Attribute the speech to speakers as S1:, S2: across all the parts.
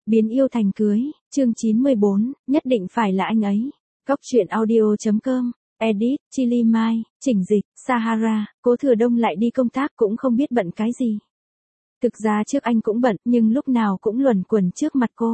S1: Biến yêu thành cưới, chương 94, nhất định phải là anh ấy. Góc truyện audio.com, edit, Chili Mai, chỉnh dịch, Sahara, Cố Thừa Đông lại đi công tác cũng không biết bận cái gì. Thực ra trước anh cũng bận, nhưng lúc nào cũng luẩn quẩn trước mặt cô.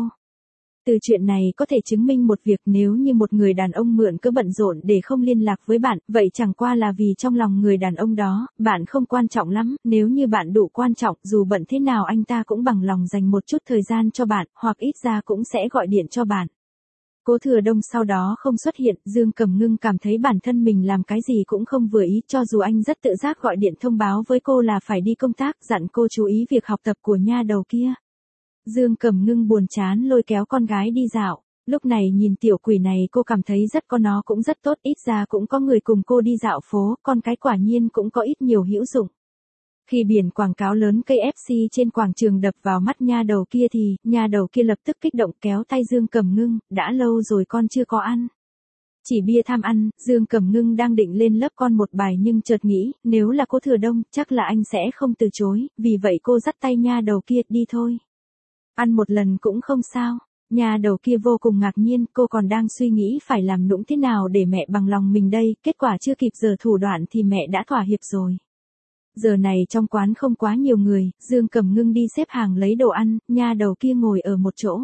S1: Từ chuyện này có thể chứng minh một việc, nếu như một người đàn ông mượn cớ bận rộn để không liên lạc với bạn, vậy chẳng qua là vì trong lòng người đàn ông đó, bạn không quan trọng lắm, nếu như bạn đủ quan trọng, dù bận thế nào anh ta cũng bằng lòng dành một chút thời gian cho bạn, hoặc ít ra cũng sẽ gọi điện cho bạn. Cố Thừa Đông sau đó không xuất hiện, Dương Cẩm Ngưng cảm thấy bản thân mình làm cái gì cũng không vừa ý, cho dù anh rất tự giác gọi điện thông báo với cô là phải đi công tác, dặn cô chú ý việc học tập của nha đầu kia. Dương Cẩm Ngưng buồn chán lôi kéo con gái đi dạo, lúc này nhìn tiểu quỷ này cô cảm thấy rất có nó cũng rất tốt, ít ra cũng có người cùng cô đi dạo phố, con cái quả nhiên cũng có ít nhiều hữu dụng. Khi biển quảng cáo lớn KFC trên quảng trường đập vào mắt nha đầu kia thì, nha đầu kia lập tức kích động kéo tay Dương Cẩm Ngưng, đã lâu rồi con chưa có ăn. Chỉ bia tham ăn, Dương Cẩm Ngưng đang định lên lớp con một bài nhưng chợt nghĩ, nếu là Cố Thừa Đông, chắc là anh sẽ không từ chối, vì vậy cô dắt tay nha đầu kia, đi thôi. Ăn một lần cũng không sao. Nha đầu kia vô cùng ngạc nhiên, cô còn đang suy nghĩ phải làm nũng thế nào để mẹ bằng lòng mình đây, kết quả chưa kịp giở thủ đoạn thì mẹ đã thỏa hiệp rồi. Giờ này trong quán không quá nhiều người, Dương Cẩm Ngưng đi xếp hàng lấy đồ ăn, nha đầu kia ngồi ở một chỗ.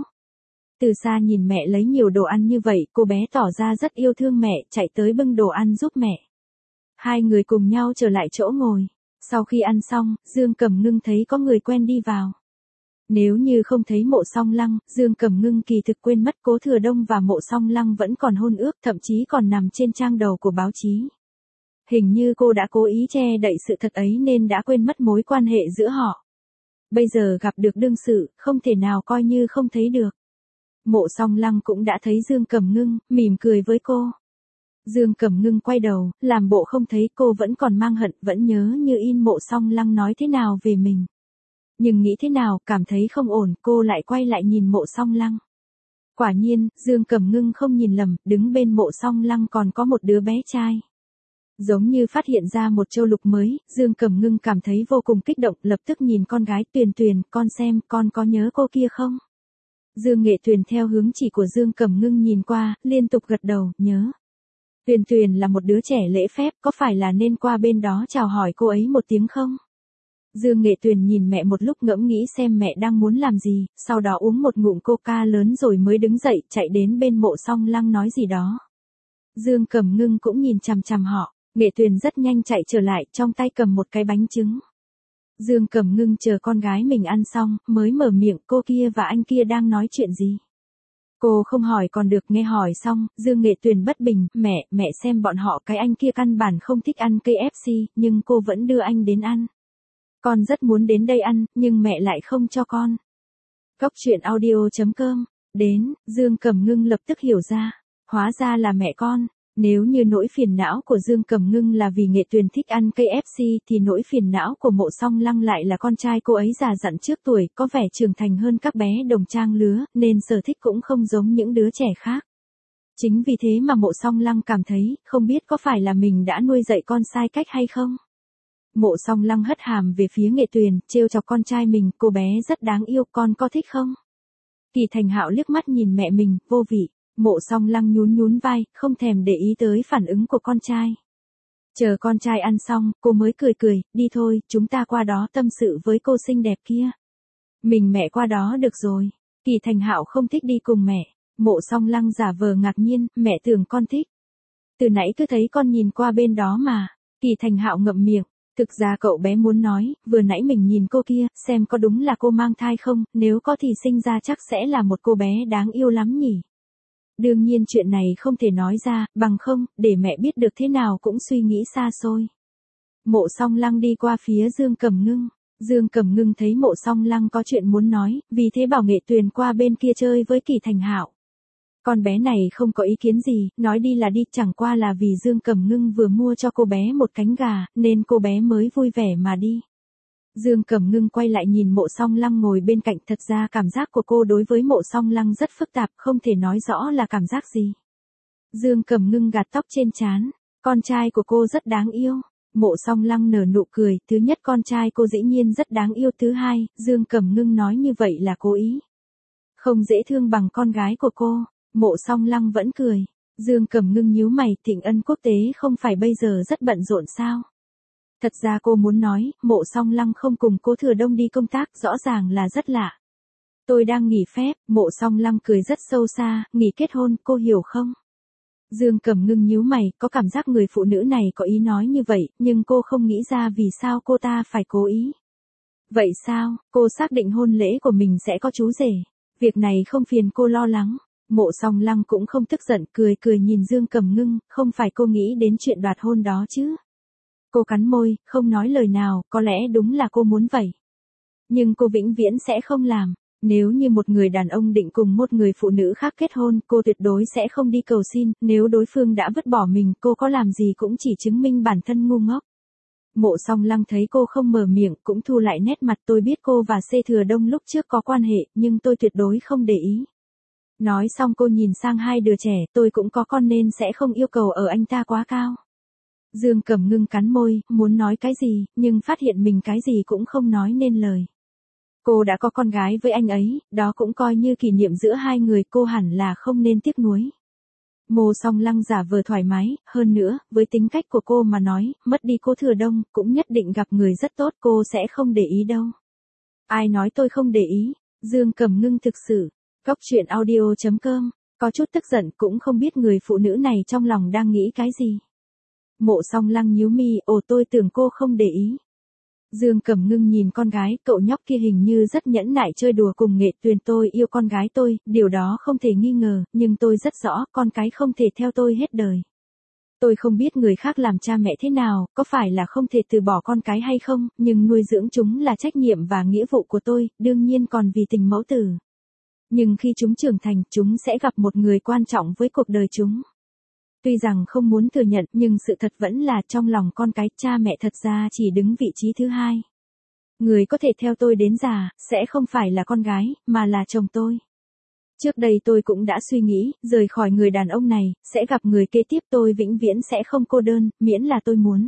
S1: Từ xa nhìn mẹ lấy nhiều đồ ăn như vậy, cô bé tỏ ra rất yêu thương mẹ, chạy tới bưng đồ ăn giúp mẹ. Hai người cùng nhau trở lại chỗ ngồi. Sau khi ăn xong, Dương Cẩm Ngưng thấy có người quen đi vào. Nếu như không thấy Mộ Song Lăng, Dương Cẩm Ngưng kỳ thực quên mất Cố Thừa Đông và Mộ Song Lăng vẫn còn hôn ước, thậm chí còn nằm trên trang đầu của báo chí. Hình như cô đã cố ý che đậy sự thật ấy nên đã quên mất mối quan hệ giữa họ. Bây giờ gặp được đương sự, không thể nào coi như không thấy được. Mộ Song Lăng cũng đã thấy Dương Cẩm Ngưng, mỉm cười với cô. Dương Cẩm Ngưng quay đầu, làm bộ không thấy, cô vẫn còn mang hận, vẫn nhớ như in Mộ Song Lăng nói thế nào về mình. Nhưng nghĩ thế nào, cảm thấy không ổn, cô lại quay lại nhìn Mộ Song Lăng. Quả nhiên, Dương Cẩm Ngưng không nhìn lầm, đứng bên Mộ Song Lăng còn có một đứa bé trai. Giống như phát hiện ra một châu lục mới, Dương Cẩm Ngưng cảm thấy vô cùng kích động, lập tức nhìn con gái, Tuyền Tuyền, con xem, con có nhớ cô kia không? Dương Nghệ Tuyền theo hướng chỉ của Dương Cẩm Ngưng nhìn qua, liên tục gật đầu, nhớ. Tuyền Tuyền là một đứa trẻ lễ phép, có phải là nên qua bên đó chào hỏi cô ấy một tiếng không? Dương Nghệ Tuyền nhìn mẹ một lúc ngẫm nghĩ xem mẹ đang muốn làm gì, sau đó uống một ngụm coca lớn rồi mới đứng dậy, chạy đến bên Mộ Song Lăng nói gì đó. Dương Cẩm Ngưng cũng nhìn chằm chằm họ, Nghệ Tuyền rất nhanh chạy trở lại, trong tay cầm một cái bánh trứng. Dương Cẩm Ngưng chờ con gái mình ăn xong, mới mở miệng, cô kia và anh kia đang nói chuyện gì? Cô không hỏi còn được, nghe hỏi xong, Dương Nghệ Tuyền bất bình, mẹ xem bọn họ, cái anh kia căn bản không thích ăn KFC, nhưng cô vẫn đưa anh đến ăn. Con rất muốn đến đây ăn, nhưng mẹ lại không cho con. Góc truyện audio.com, đến, Dương Cẩm Ngưng lập tức hiểu ra, hóa ra là mẹ con. Nếu như nỗi phiền não của Dương Cẩm Ngưng là vì Nghệ Tuyền thích ăn KFC thì nỗi phiền não của Mộ Song Lăng lại là con trai cô ấy già dặn trước tuổi, có vẻ trưởng thành hơn các bé đồng trang lứa, nên sở thích cũng không giống những đứa trẻ khác. Chính vì thế mà Mộ Song Lăng cảm thấy, không biết có phải là mình đã nuôi dạy con sai cách hay không? Mộ Song Lăng hất hàm về phía Nghệ Tuyền, trêu chọc con trai mình, cô bé rất đáng yêu, con có thích không? Kỳ Thành Hạo liếc mắt nhìn mẹ mình, vô vị. Mộ Song Lăng nhún vai, không thèm để ý tới phản ứng của con trai. Chờ con trai ăn xong, cô mới cười, đi thôi, chúng ta qua đó tâm sự với cô xinh đẹp kia. Mình mẹ qua đó được rồi. Kỳ Thành Hạo không thích đi cùng mẹ. Mộ Song Lăng giả vờ ngạc nhiên, mẹ tưởng con thích. Từ nãy cứ thấy con nhìn qua bên đó mà. Kỳ Thành Hạo ngậm miệng. Thực ra cậu bé muốn nói, vừa nãy mình nhìn cô kia, xem có đúng là cô mang thai không, nếu có thì sinh ra chắc sẽ là một cô bé đáng yêu lắm nhỉ. Đương nhiên chuyện này không thể nói ra, bằng không, để mẹ biết được thế nào cũng suy nghĩ xa xôi. Mộ Song Lăng đi qua phía Dương Cẩm Ngưng. Dương Cẩm Ngưng thấy Mộ Song Lăng có chuyện muốn nói, vì thế bảo Nghệ Tuyền qua bên kia chơi với Kỳ Thành Hạo. Con bé này không có ý kiến gì, nói đi là đi, chẳng qua là vì Dương Cẩm Ngưng vừa mua cho cô bé một cánh gà, nên cô bé mới vui vẻ mà đi. Dương Cẩm Ngưng quay lại nhìn Mộ Song Lăng ngồi bên cạnh, thật ra cảm giác của cô đối với Mộ Song Lăng rất phức tạp, không thể nói rõ là cảm giác gì. Dương Cẩm Ngưng gạt tóc trên trán, con trai của cô rất đáng yêu. Mộ Song Lăng nở nụ cười, thứ nhất con trai cô dĩ nhiên rất đáng yêu, thứ hai, Dương Cẩm Ngưng nói như vậy là cố ý. Không dễ thương bằng con gái của cô. Mộ Song Lăng vẫn cười. Dương Cẩm Ngưng nhíu mày, Thịnh Ân quốc tế không phải bây giờ rất bận rộn sao? Thật ra cô muốn nói, Mộ Song Lăng không cùng Cố Thừa Đông đi công tác, rõ ràng là rất lạ. Tôi đang nghỉ phép, Mộ Song Lăng cười rất sâu xa, nghỉ kết hôn, cô hiểu không? Dương Cẩm Ngưng nhíu mày, có cảm giác người phụ nữ này có ý nói như vậy, nhưng cô không nghĩ ra vì sao cô ta phải cố ý. Vậy sao, cô xác định hôn lễ của mình sẽ có chú rể. Việc này không phiền cô lo lắng. Mộ Song Lăng cũng không tức giận, cười cười nhìn Dương Cẩm Ngưng, không phải cô nghĩ đến chuyện đoạt hôn đó chứ. Cô cắn môi, không nói lời nào, có lẽ đúng là cô muốn vậy. Nhưng cô vĩnh viễn sẽ không làm. Nếu như một người đàn ông định cùng một người phụ nữ khác kết hôn, cô tuyệt đối sẽ không đi cầu xin, nếu đối phương đã vứt bỏ mình, cô có làm gì cũng chỉ chứng minh bản thân ngu ngốc. Mộ Song Lăng thấy cô không mở miệng, cũng thu lại nét mặt. Tôi biết cô và C Thừa Đông lúc trước có quan hệ, nhưng tôi tuyệt đối không để ý. Nói xong cô nhìn sang hai đứa trẻ, tôi cũng có con nên sẽ không yêu cầu ở anh ta quá cao. Dương Cẩm Ngưng cắn môi, muốn nói cái gì, nhưng phát hiện mình cái gì cũng không nói nên lời. Cô đã có con gái với anh ấy, đó cũng coi như kỷ niệm giữa hai người, cô hẳn là không nên tiếc nuối. Mộ Song Lăng giả vờ thoải mái, hơn nữa, với tính cách của cô mà nói, mất đi Cố Thừa Đông, cũng nhất định gặp người rất tốt, cô sẽ không để ý đâu. Ai nói tôi không để ý? Dương Cẩm Ngưng thực sự. Cóc truyện audio.com, có chút tức giận, cũng không biết người phụ nữ này trong lòng đang nghĩ cái gì. Mộ Song Lăng nhíu mi, tôi tưởng cô không để ý. Dương Cẩm Ngưng nhìn con gái, cậu nhóc kia hình như rất nhẫn nại chơi đùa cùng Nghệ Tuyền. Tôi yêu con gái tôi, điều đó không thể nghi ngờ, nhưng tôi rất rõ, con cái không thể theo tôi hết đời. Tôi không biết người khác làm cha mẹ thế nào, có phải là không thể từ bỏ con cái hay không, nhưng nuôi dưỡng chúng là trách nhiệm và nghĩa vụ của tôi, đương nhiên còn vì tình mẫu tử. Nhưng khi chúng trưởng thành, chúng sẽ gặp một người quan trọng với cuộc đời chúng. Tuy rằng không muốn thừa nhận, nhưng sự thật vẫn là trong lòng con cái, cha mẹ thật ra chỉ đứng vị trí thứ hai. Người có thể theo tôi đến già, sẽ không phải là con gái, mà là chồng tôi. Trước đây tôi cũng đã suy nghĩ, rời khỏi người đàn ông này, sẽ gặp người kế tiếp, tôi vĩnh viễn sẽ không cô đơn, miễn là tôi muốn.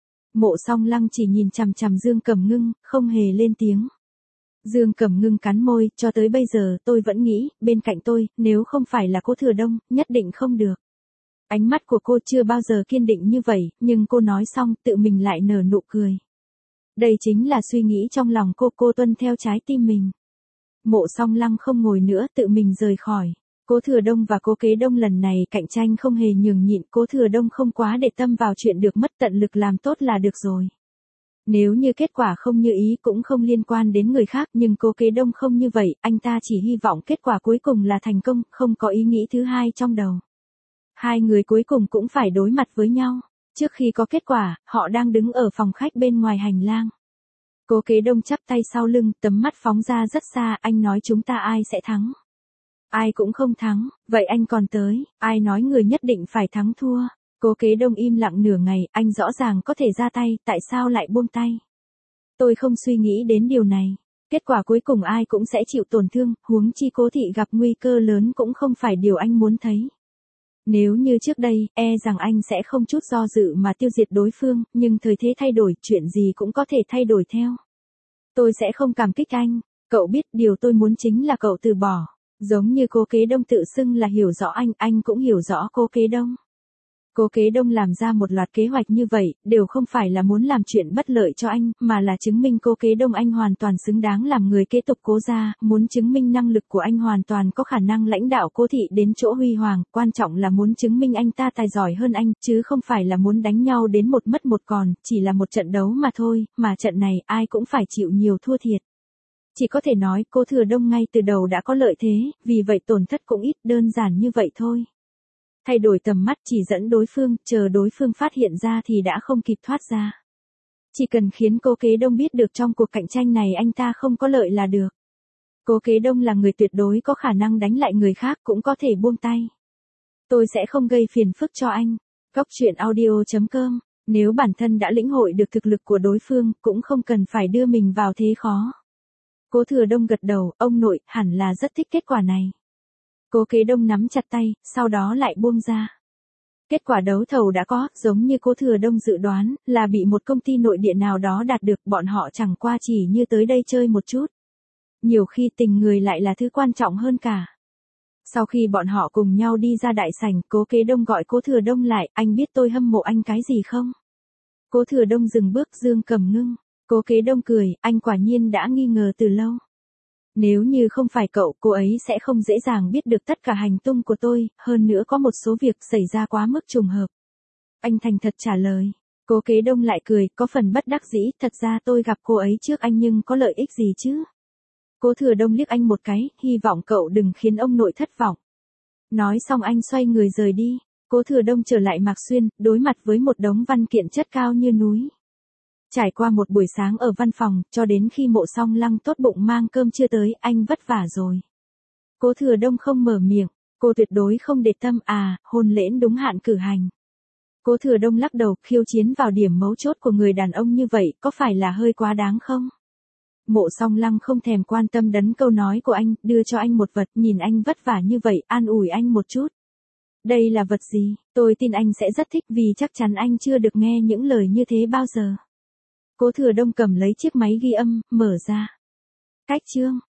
S1: Mộ Song Lăng chỉ nhìn chằm chằm Dương Cẩm Ngưng, không hề lên tiếng. Dương Cẩm Ngưng cắn môi, cho tới bây giờ tôi vẫn nghĩ, bên cạnh tôi, nếu không phải là Cố Thừa Đông, nhất định không được. Ánh mắt của cô chưa bao giờ kiên định như vậy, nhưng cô nói xong, tự mình lại nở nụ cười. Đây chính là suy nghĩ trong lòng cô tuân theo trái tim mình. Mộ Song Lăng không ngồi nữa, tự mình rời khỏi. Cố Thừa Đông và Cố Kế Đông lần này cạnh tranh không hề nhường nhịn, Cố Thừa Đông không quá để tâm vào chuyện được mất, tận lực làm tốt là được rồi. Nếu như kết quả không như ý cũng không liên quan đến người khác, nhưng Cố Kế Đông không như vậy, anh ta chỉ hy vọng kết quả cuối cùng là thành công, không có ý nghĩ thứ hai trong đầu. Hai người cuối cùng cũng phải đối mặt với nhau. Trước khi có kết quả, họ đang đứng ở phòng khách bên ngoài hành lang. Cố Kế Đông chắp tay sau lưng, tầm mắt phóng ra rất xa, anh nói chúng ta ai sẽ thắng? Ai cũng không thắng, vậy anh còn tới, ai nói người nhất định phải thắng thua? Cố Kế Đông im lặng nửa ngày, anh rõ ràng có thể ra tay, tại sao lại buông tay? Tôi không suy nghĩ đến điều này. Kết quả cuối cùng ai cũng sẽ chịu tổn thương, huống chi Cố thị gặp nguy cơ lớn cũng không phải điều anh muốn thấy. Nếu như trước đây, rằng anh sẽ không chút do dự mà tiêu diệt đối phương, nhưng thời thế thay đổi, chuyện gì cũng có thể thay đổi theo. Tôi sẽ không cảm kích anh, cậu biết điều tôi muốn chính là cậu từ bỏ. Giống như Cố Kế Đông tự xưng là hiểu rõ anh cũng hiểu rõ Cố Kế Đông. Cố Kế Đông làm ra một loạt kế hoạch như vậy, đều không phải là muốn làm chuyện bất lợi cho anh, mà là chứng minh Cố Kế Đông anh hoàn toàn xứng đáng làm người kế tục Cố gia, muốn chứng minh năng lực của anh hoàn toàn có khả năng lãnh đạo Cố thị đến chỗ huy hoàng, quan trọng là muốn chứng minh anh ta tài giỏi hơn anh, chứ không phải là muốn đánh nhau đến một mất một còn, chỉ là một trận đấu mà thôi, mà trận này ai cũng phải chịu nhiều thua thiệt. Chỉ có thể nói Cố Thừa Đông ngay từ đầu đã có lợi thế, vì vậy tổn thất cũng ít, đơn giản như vậy thôi. Thay đổi tầm mắt, chỉ dẫn đối phương, chờ đối phương phát hiện ra thì đã không kịp thoát ra. Chỉ cần khiến Cố Kế Đông biết được trong cuộc cạnh tranh này anh ta không có lợi là được. Cố Kế Đông là người tuyệt đối có khả năng đánh lại người khác, cũng có thể buông tay. Tôi sẽ không gây phiền phức cho anh. Cóc truyện audio.com, nếu bản thân đã lĩnh hội được thực lực của đối phương, cũng không cần phải đưa mình vào thế khó. Cố Thừa Đông gật đầu, ông nội, hẳn là rất thích kết quả này. Cố Kế Đông nắm chặt tay, sau đó lại buông ra. Kết quả đấu thầu đã có, giống như Cố Thừa Đông dự đoán, là bị một công ty nội địa nào đó đạt được, bọn họ chẳng qua chỉ như tới đây chơi một chút. Nhiều khi tình người lại là thứ quan trọng hơn cả. Sau khi bọn họ cùng nhau đi ra đại sảnh, Cố Kế Đông gọi Cố Thừa Đông lại, anh biết tôi hâm mộ anh cái gì không? Cố Thừa Đông dừng bước, dương cầm ngưng. Cố Kế Đông cười, anh quả nhiên đã nghi ngờ từ lâu. Nếu như không phải cậu, cô ấy sẽ không dễ dàng biết được tất cả hành tung của tôi, hơn nữa có một số việc xảy ra quá mức trùng hợp. Anh thành thật trả lời. Cố Kế Đông lại cười, có phần bất đắc dĩ, thật ra tôi gặp cô ấy trước anh nhưng có lợi ích gì chứ? Cố Thừa Đông liếc anh một cái, hy vọng cậu đừng khiến ông nội thất vọng. Nói xong anh xoay người rời đi. Cố Thừa Đông trở lại Mạc Xuyên, đối mặt với một đống văn kiện chất cao như núi. Trải qua một buổi sáng ở văn phòng, cho đến khi Mộ Song Lăng tốt bụng mang cơm trưa tới, anh vất vả rồi. Cố Thừa Đông không mở miệng, cô tuyệt đối không để tâm, hôn lễ đúng hạn cử hành. Cố Thừa Đông lắc đầu, khiêu chiến vào điểm mấu chốt của người đàn ông như vậy, có phải là hơi quá đáng không? Mộ Song Lăng không thèm quan tâm đến câu nói của anh, đưa cho anh một vật, nhìn anh vất vả như vậy, an ủi anh một chút. Đây là vật gì? Tôi tin anh sẽ rất thích vì chắc chắn anh chưa được nghe những lời như thế bao giờ. Cố Thừa Đông cầm lấy chiếc máy ghi âm, mở ra. Cách chương.